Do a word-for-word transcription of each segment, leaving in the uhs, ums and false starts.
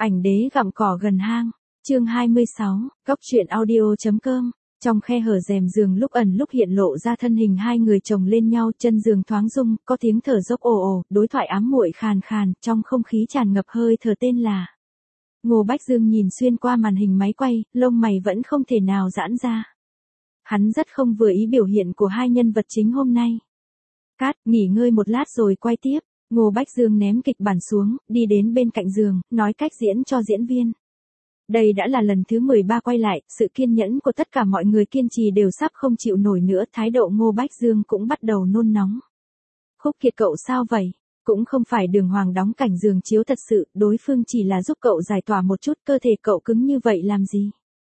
Ảnh đế gặm cỏ gần hang, chương hai mươi sáu, góc truyện audio.com. Trong khe hở rèm giường lúc ẩn lúc hiện lộ ra thân hình hai người chồng lên nhau, chân giường thoáng rung, có tiếng thở dốc ồ ồ, đối thoại ám muội khàn khàn, trong không khí tràn ngập hơi thở tên là. Ngô Bách Dương nhìn xuyên qua màn hình máy quay, lông mày vẫn không thể nào giãn ra. Hắn rất không vừa ý biểu hiện của hai nhân vật chính hôm nay. Cát, nghỉ ngơi một lát rồi quay tiếp. Ngô Bách Dương ném kịch bản xuống, đi đến bên cạnh giường, nói cách diễn cho diễn viên. Đây đã là lần thứ mười ba quay lại, sự kiên nhẫn của tất cả mọi người kiên trì đều sắp không chịu nổi nữa, thái độ Ngô Bách Dương cũng bắt đầu nôn nóng. Khúc Kiệt cậu sao vậy? Cũng không phải Đường Hoàng đóng cảnh giường chiếu thật sự, đối phương chỉ là giúp cậu giải tỏa một chút, cơ thể cậu cứng như vậy làm gì?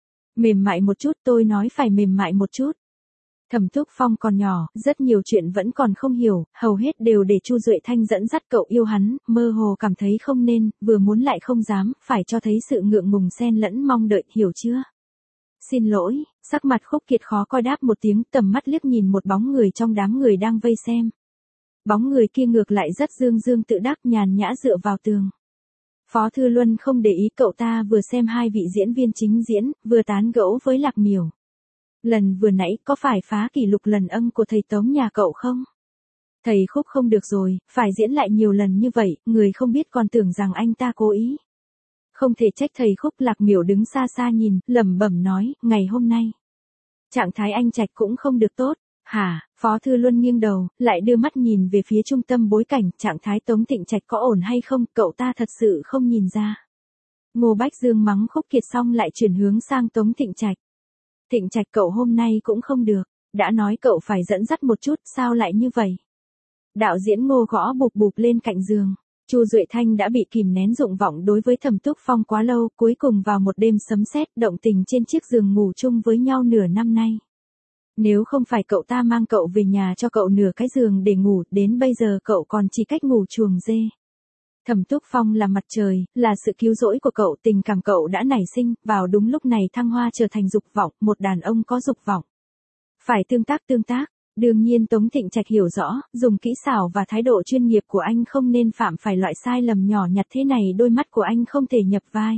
Mềm mại một chút, tôi nói phải mềm mại một chút. Thẩm Túc Phong còn nhỏ, rất nhiều chuyện vẫn còn không hiểu, hầu hết đều để Chu Duệ Thanh dẫn dắt cậu yêu hắn, mơ hồ cảm thấy không nên, vừa muốn lại không dám, phải cho thấy sự ngượng ngùng xen lẫn mong đợi, hiểu chưa? Xin lỗi, sắc mặt Khúc Kiệt khó coi đáp một tiếng, tầm mắt liếc nhìn một bóng người trong đám người đang vây xem. Bóng người kia ngược lại rất dương dương tự đắc, nhàn nhã dựa vào tường. Phó Thư Luân không để ý, cậu ta vừa xem hai vị diễn viên chính diễn, vừa tán gẫu với Lạc Miểu. Lần vừa nãy có phải phá kỷ lục lần ân của thầy Tống nhà cậu không? Thầy Khúc không được rồi, phải diễn lại nhiều lần như vậy, người không biết còn tưởng rằng anh ta cố ý. Không thể trách thầy Khúc. Lạc Miểu đứng xa xa nhìn, lẩm bẩm nói, ngày hôm nay. Trạng thái anh Trạch cũng không được tốt, hả? Phó Thư Luân nghiêng đầu, lại đưa mắt nhìn về phía trung tâm bối cảnh, trạng thái Tống Thịnh Trạch có ổn hay không, cậu ta thật sự không nhìn ra. Ngô Bách Dương mắng Khúc Kiệt xong lại chuyển hướng sang Tống Thịnh Trạch. Thịnh Trạch cậu hôm nay cũng không được, đã nói cậu phải dẫn dắt một chút, sao lại như vậy? Đạo diễn Ngô gõ bụp bụp lên cạnh giường. Chu Duệ Thanh đã bị kìm nén dụng vọng đối với Thẩm Túc Phong quá lâu, cuối cùng vào một đêm sấm sét, động tình trên chiếc giường ngủ chung với nhau nửa năm nay. Nếu không phải cậu ta mang cậu về nhà cho cậu nửa cái giường để ngủ, đến bây giờ cậu còn chỉ cách ngủ chuồng dê. Thẩm Túc Phong là mặt trời, là sự cứu rỗi của cậu, tình cảm cậu đã nảy sinh, vào đúng lúc này thăng hoa trở thành dục vọng, một đàn ông có dục vọng. Phải tương tác tương tác, đương nhiên Tống Thịnh Trạch hiểu rõ, dùng kỹ xảo và thái độ chuyên nghiệp của anh không nên phạm phải loại sai lầm nhỏ nhặt thế này, đôi mắt của anh không thể nhập vai.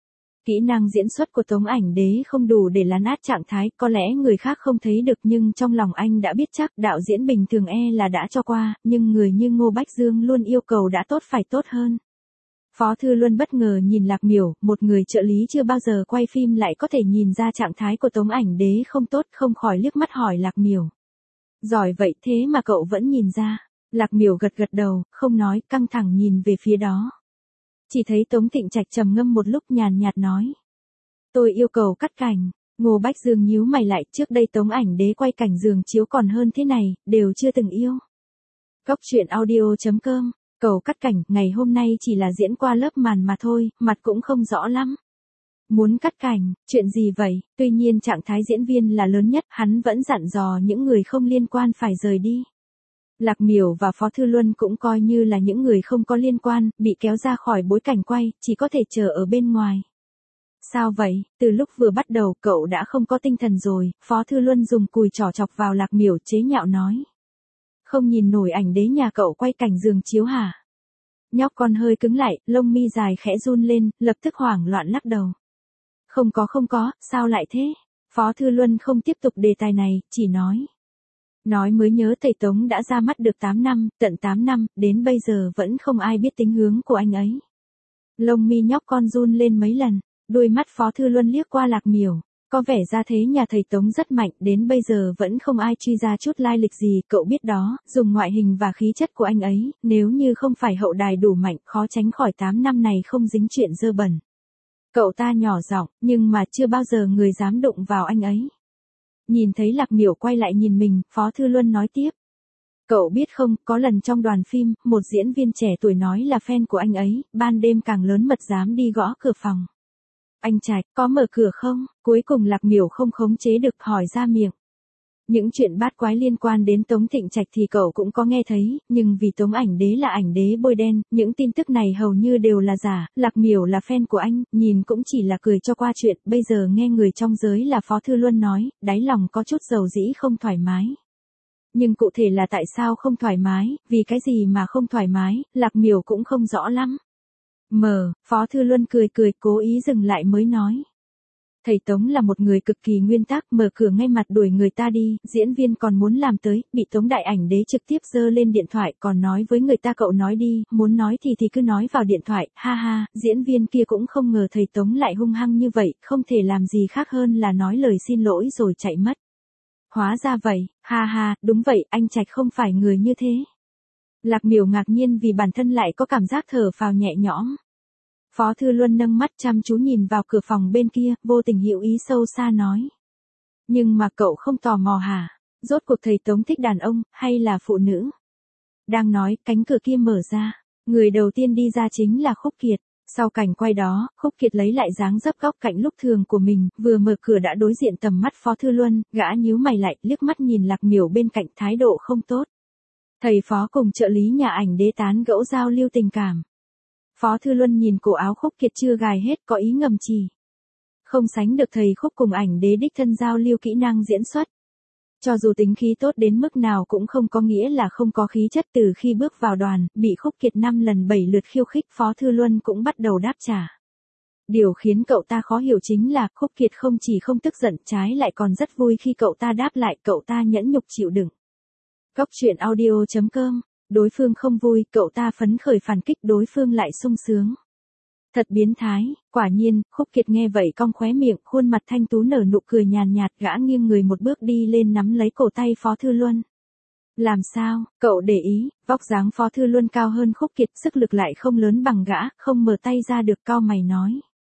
Kỹ năng diễn xuất của Tống Ảnh Đế không đủ để lấn át trạng thái, có lẽ người khác không thấy được nhưng trong lòng anh đã biết chắc, đạo diễn bình thường e là đã cho qua, nhưng người như Ngô Bách Dương luôn yêu cầu đã tốt phải tốt hơn. Phó Thư Luân bất ngờ nhìn Lạc Miểu, một người trợ lý chưa bao giờ quay phim lại có thể nhìn ra trạng thái của Tống Ảnh Đế không tốt, không khỏi liếc mắt hỏi Lạc Miểu. Giỏi vậy thế mà cậu vẫn nhìn ra. Lạc Miểu gật gật đầu, không nói, căng thẳng nhìn về phía đó. Chỉ thấy Tống Thịnh Trạch trầm ngâm một lúc nhàn nhạt nói. Tôi yêu cầu cắt cảnh. Ngô Bách Dương nhíu mày lại, trước đây Tống Ảnh Đế quay cảnh giường chiếu còn hơn thế này, đều chưa từng yêu. Góc truyện audio.com. Cầu cắt cảnh, ngày hôm nay chỉ là diễn qua lớp màn mà thôi, mặt cũng không rõ lắm. Muốn cắt cảnh, chuyện gì vậy? Tuy nhiên trạng thái diễn viên là lớn nhất, hắn vẫn dặn dò những người không liên quan phải rời đi. Lạc Miểu và Phó Thư Luân cũng coi như là những người không có liên quan, bị kéo ra khỏi bối cảnh quay, chỉ có thể chờ ở bên ngoài. Sao vậy? Từ lúc vừa bắt đầu cậu đã không có tinh thần rồi, Phó Thư Luân dùng cùi trỏ chọc vào Lạc Miểu chế nhạo nói. Không nhìn nổi Ảnh Đế nhà cậu quay cảnh giường chiếu hả? Nhóc con hơi cứng lại, lông mi dài khẽ run lên, lập tức hoảng loạn lắc đầu. Không có không có, sao lại thế? Phó Thư Luân không tiếp tục đề tài này, chỉ nói. Nói mới nhớ thầy Tống đã ra mắt được tám năm, tận tám năm, đến bây giờ vẫn không ai biết tính hướng của anh ấy. Lông mi nhóc con run lên mấy lần, đôi mắt Phó Thư Luân liếc qua Lạc Miểu. Có vẻ ra thế nhà thầy Tống rất mạnh, đến bây giờ vẫn không ai truy ra chút lai lịch gì, cậu biết đó, dùng ngoại hình và khí chất của anh ấy, nếu như không phải hậu đài đủ mạnh, khó tránh khỏi tám năm này không dính chuyện dơ bẩn. Cậu ta nhỏ giọng, nhưng mà chưa bao giờ người dám đụng vào anh ấy. Nhìn thấy Lạc Miểu quay lại nhìn mình, Phó Thư Luân nói tiếp. Cậu biết không, có lần trong đoàn phim, một diễn viên trẻ tuổi nói là fan của anh ấy, ban đêm càng lớn mật dám đi gõ cửa phòng. Anh Trạch, có mở cửa không? Cuối cùng Lạc Miểu không khống chế được hỏi ra miệng. Những chuyện bát quái liên quan đến Tống Thịnh Trạch thì cậu cũng có nghe thấy, nhưng vì Tống Ảnh Đế là Ảnh Đế bôi đen, những tin tức này hầu như đều là giả, Lạc Miểu là fan của anh, nhìn cũng chỉ là cười cho qua chuyện, bây giờ nghe người trong giới là Phó Thư Luân nói, đáy lòng có chút dầu dĩ không thoải mái. Nhưng cụ thể là tại sao không thoải mái, vì cái gì mà không thoải mái, Lạc Miểu cũng không rõ lắm. Mở, Phó Thư Luân cười cười cố ý dừng lại mới nói. Thầy Tống là một người cực kỳ nguyên tắc, mở cửa ngay mặt đuổi người ta đi, diễn viên còn muốn làm tới, bị Tống Đại Ảnh Đế trực tiếp giơ lên điện thoại còn nói với người ta cậu nói đi, muốn nói thì thì cứ nói vào điện thoại, ha ha, diễn viên kia cũng không ngờ thầy Tống lại hung hăng như vậy, không thể làm gì khác hơn là nói lời xin lỗi rồi chạy mất. Hóa ra vậy, ha ha, đúng vậy, anh Trạch không phải người như thế. Lạc Miểu ngạc nhiên vì bản thân lại có cảm giác thở phào nhẹ nhõm. Phó Thư Luân nâng mắt chăm chú nhìn vào cửa phòng bên kia, vô tình hiểu ý sâu xa nói. Nhưng mà cậu không tò mò hả? Rốt cuộc thầy Tống thích đàn ông, hay là phụ nữ? Đang nói, cánh cửa kia mở ra. Người đầu tiên đi ra chính là Khúc Kiệt. Sau cảnh quay đó, Khúc Kiệt lấy lại dáng dấp góc cạnh lúc thường của mình, vừa mở cửa đã đối diện tầm mắt Phó Thư Luân, gã nhíu mày lại, liếc mắt nhìn Lạc Miểu bên cạnh, thái độ không tốt. Thầy Phó cùng trợ lý nhà Ảnh Đế tán gẫu giao lưu tình cảm. Phó Thư Luân nhìn cổ áo Khúc Kiệt chưa gài hết có ý ngầm chỉ. Không sánh được thầy Khúc cùng Ảnh Đế đích thân giao lưu kỹ năng diễn xuất. Cho dù tính khí tốt đến mức nào cũng không có nghĩa là không có khí chất. Từ khi bước vào đoàn, bị Khúc Kiệt năm lần bảy lượt khiêu khích, Phó Thư Luân cũng bắt đầu đáp trả. Điều khiến cậu ta khó hiểu chính là Khúc Kiệt không chỉ không tức giận, trái lại còn rất vui khi cậu ta đáp lại, cậu ta nhẫn nhục chịu đựng. Góc truyện audio chấm com. Đối phương không vui, cậu ta phấn khởi phản kích, đối phương lại sung sướng. Thật biến thái, quả nhiên, Khúc Kiệt nghe vậy cong khóe miệng, khuôn mặt thanh tú nở nụ cười nhàn nhạt, gã nghiêng người một bước đi lên nắm lấy cổ tay Phó Thư Luân. Làm sao, cậu để ý, vóc dáng Phó Thư Luân cao hơn Khúc Kiệt, sức lực lại không lớn bằng gã, không mở tay ra được, cau mày nói.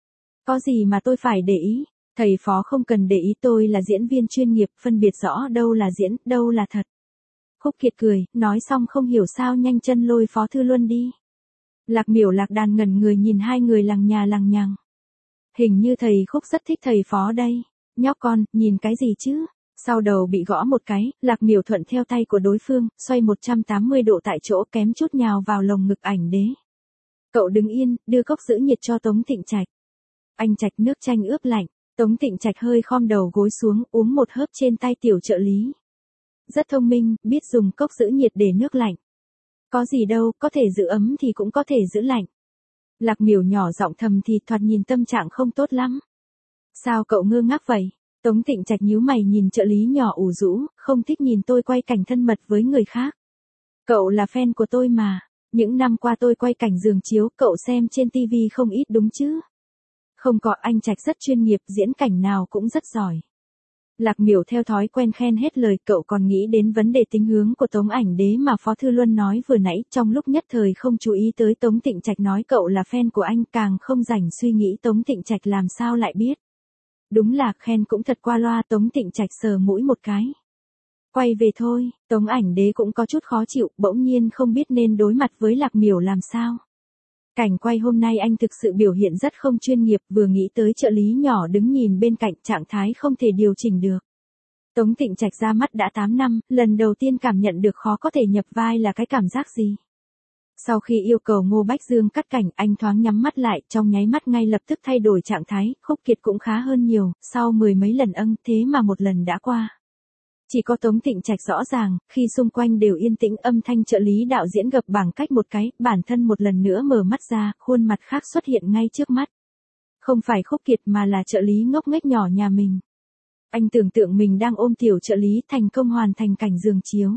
Có gì mà tôi phải để ý, thầy Phó không cần để ý, tôi là diễn viên chuyên nghiệp, phân biệt rõ đâu là diễn, đâu là thật. Khúc Kiệt cười, nói xong không hiểu sao nhanh chân lôi Phó Thư Luân đi. Lạc Miểu Lạc Đàn ngẩn người nhìn hai người lằng nhà lằng nhằng. Hình như thầy Khúc rất thích thầy Phó đây. Nhóc con, nhìn cái gì chứ? Sau đầu bị gõ một cái, Lạc Miểu thuận theo tay của đối phương, xoay một trăm tám mươi độ tại chỗ, kém chút nhào vào lồng ngực Ảnh Đế. Cậu đứng yên, đưa cốc giữ nhiệt cho Tống Thịnh Trạch. Anh Trạch nước chanh ướp lạnh. Tống Thịnh Trạch hơi khom đầu gối xuống, uống một hớp trên tay tiểu trợ lý. Rất thông minh, biết dùng cốc giữ nhiệt để nước lạnh. Có gì đâu, có thể giữ ấm thì cũng có thể giữ lạnh. Lạc Miểu nhỏ giọng thầm thì thoạt nhìn tâm trạng không tốt lắm. Sao cậu ngơ ngác vậy? Tống Thịnh Trạch nhíu mày nhìn trợ lý nhỏ ủ rũ, không thích nhìn tôi quay cảnh thân mật với người khác. Cậu là fan của tôi mà. Những năm qua tôi quay cảnh giường chiếu, cậu xem trên tivi không ít đúng chứ? Không có, anh Trạch rất chuyên nghiệp, diễn cảnh nào cũng rất giỏi. Lạc Miểu theo thói quen khen hết lời, cậu còn nghĩ đến vấn đề tính hướng của Tống Ảnh Đế mà Phó Thư Luân nói vừa nãy, trong lúc nhất thời không chú ý tới Tống Thịnh Trạch nói cậu là fan của anh, càng không rảnh suy nghĩ Tống Thịnh Trạch làm sao lại biết. Đúng là khen cũng thật qua loa, Tống Thịnh Trạch sờ mũi một cái. Quay về thôi, Tống Ảnh Đế cũng có chút khó chịu, bỗng nhiên không biết nên đối mặt với Lạc Miểu làm sao. Cảnh quay hôm nay anh thực sự biểu hiện rất không chuyên nghiệp, vừa nghĩ tới trợ lý nhỏ đứng nhìn bên cạnh, trạng thái không thể điều chỉnh được. Tống Thịnh Trạch ra mắt đã tám năm, lần đầu tiên cảm nhận được khó có thể nhập vai là cái cảm giác gì. Sau khi yêu cầu Ngô Bách Dương cắt cảnh, anh thoáng nhắm mắt lại, trong nháy mắt ngay lập tức thay đổi trạng thái, Khúc Kiệt cũng khá hơn nhiều, sau mười mấy lần âng, thế mà một lần đã qua. Chỉ có Tống Thịnh Trạch rõ ràng, khi xung quanh đều yên tĩnh, âm thanh trợ lý đạo diễn gập bảng cách một cái, bản thân một lần nữa mở mắt ra, khuôn mặt khác xuất hiện ngay trước mắt. Không phải Khúc Kiệt mà là trợ lý ngốc nghếch nhỏ nhà mình. Anh tưởng tượng mình đang ôm tiểu trợ lý thành công hoàn thành cảnh giường chiếu.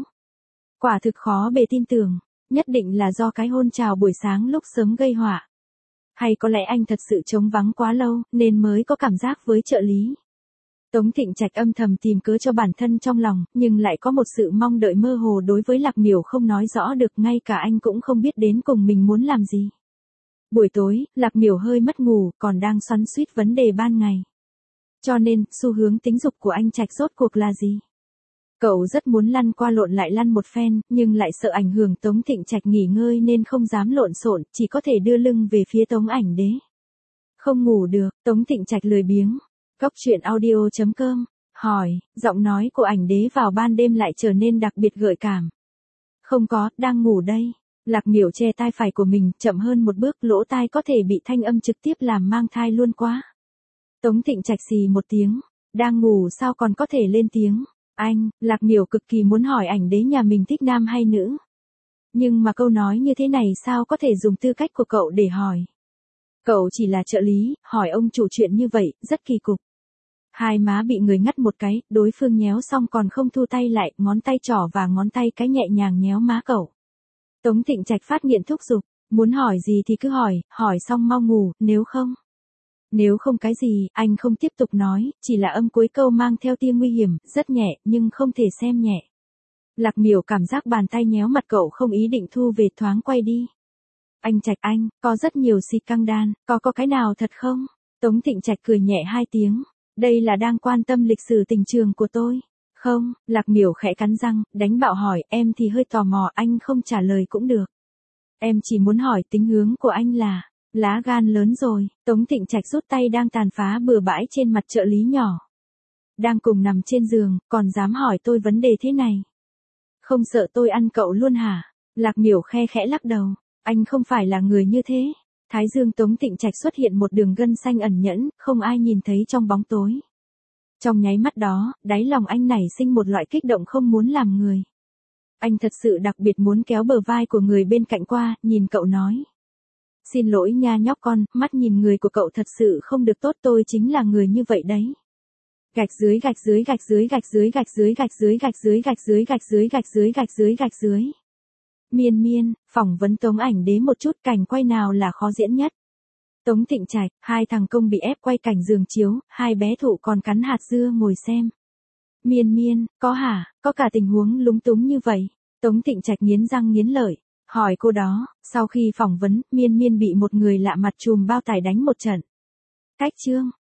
Quả thực khó bề tin tưởng, nhất định là do cái hôn chào buổi sáng lúc sớm gây họa. Hay có lẽ anh thật sự trống vắng quá lâu, nên mới có cảm giác với trợ lý. Tống Thịnh Trạch âm thầm tìm cớ cho bản thân trong lòng, nhưng lại có một sự mong đợi mơ hồ đối với Lạc Miểu không nói rõ được, ngay cả anh cũng không biết đến cùng mình muốn làm gì. Buổi tối, Lạc Miểu hơi mất ngủ, còn đang xoắn xuýt vấn đề ban ngày. Cho nên, xu hướng tính dục của anh Trạch rốt cuộc là gì? Cậu rất muốn lăn qua lộn lại lăn một phen, nhưng lại sợ ảnh hưởng Tống Thịnh Trạch nghỉ ngơi nên không dám lộn xộn, chỉ có thể đưa lưng về phía Tống Ảnh Đế. Không ngủ được, Tống Thịnh Trạch lười biếng. Góc truyện audio chấm com, hỏi, giọng nói của Ảnh Đế vào ban đêm lại trở nên đặc biệt gợi cảm. Không có, đang ngủ đây. Lạc Miểu che tai phải của mình, chậm hơn một bước, lỗ tai có thể bị thanh âm trực tiếp làm mang thai luôn quá. Tống Thịnh Trạch xì một tiếng, đang ngủ sao còn có thể lên tiếng. Anh, Lạc Miểu cực kỳ muốn hỏi Ảnh Đế nhà mình thích nam hay nữ. Nhưng mà câu nói như thế này sao có thể dùng tư cách của cậu để hỏi. Cậu chỉ là trợ lý, hỏi ông chủ chuyện như vậy, rất kỳ cục. Hai má bị người ngắt một cái, đối phương nhéo xong còn không thu tay lại, ngón tay trỏ và ngón tay cái nhẹ nhàng nhéo má cậu. Tống Thịnh Trạch phát nghiện thúc giục, muốn hỏi gì thì cứ hỏi, hỏi xong mau ngủ, nếu không. Nếu không cái gì, anh không tiếp tục nói, chỉ là âm cuối câu mang theo tia nguy hiểm, rất nhẹ, nhưng không thể xem nhẹ. Lạc Miểu cảm giác bàn tay nhéo mặt cậu không ý định thu về, thoáng quay đi. Anh Trạch anh, có rất nhiều xì căng đan, có có cái nào thật không? Tống Thịnh Trạch cười nhẹ hai tiếng, đây là đang quan tâm lịch sử tình trường của tôi. Không, Lạc Miểu khẽ cắn răng, đánh bạo hỏi, em thì hơi tò mò, anh không trả lời cũng được. Em chỉ muốn hỏi tính hướng của anh là, lá gan lớn rồi. Tống Thịnh Trạch rút tay đang tàn phá bừa bãi trên mặt trợ lý nhỏ. Đang cùng nằm trên giường, còn dám hỏi tôi vấn đề thế này. Không sợ tôi ăn cậu luôn hả? Lạc Miểu khe khẽ lắc đầu, anh không phải là người như thế. Thái dương Tống Thịnh Trạch xuất hiện một đường gân xanh ẩn nhẫn, không ai nhìn thấy trong bóng tối. Trong nháy mắt đó, đáy lòng anh nảy sinh một loại kích động không muốn làm người. Anh thật sự đặc biệt muốn kéo bờ vai của người bên cạnh qua, nhìn cậu nói. Xin lỗi nha nhóc con, mắt nhìn người của cậu thật sự không được tốt, tôi chính là người như vậy đấy. Gạch dưới gạch dưới gạch dưới gạch dưới gạch dưới gạch dưới gạch dưới gạch dưới gạch dưới gạch dưới gạch dưới gạch dưới. Miên miên, phỏng vấn Tống Ảnh Đế một chút, cảnh quay nào là khó diễn nhất. Tống Thịnh Trạch, hai thằng công bị ép quay cảnh giường chiếu, hai bé thụ còn cắn hạt dưa ngồi xem. Miên miên, có hả, có cả tình huống lúng túng như vậy. Tống Thịnh Trạch nghiến răng nghiến lợi, hỏi cô đó, sau khi phỏng vấn, Miên miên bị một người lạ mặt chùm bao tải đánh một trận. Cách chương.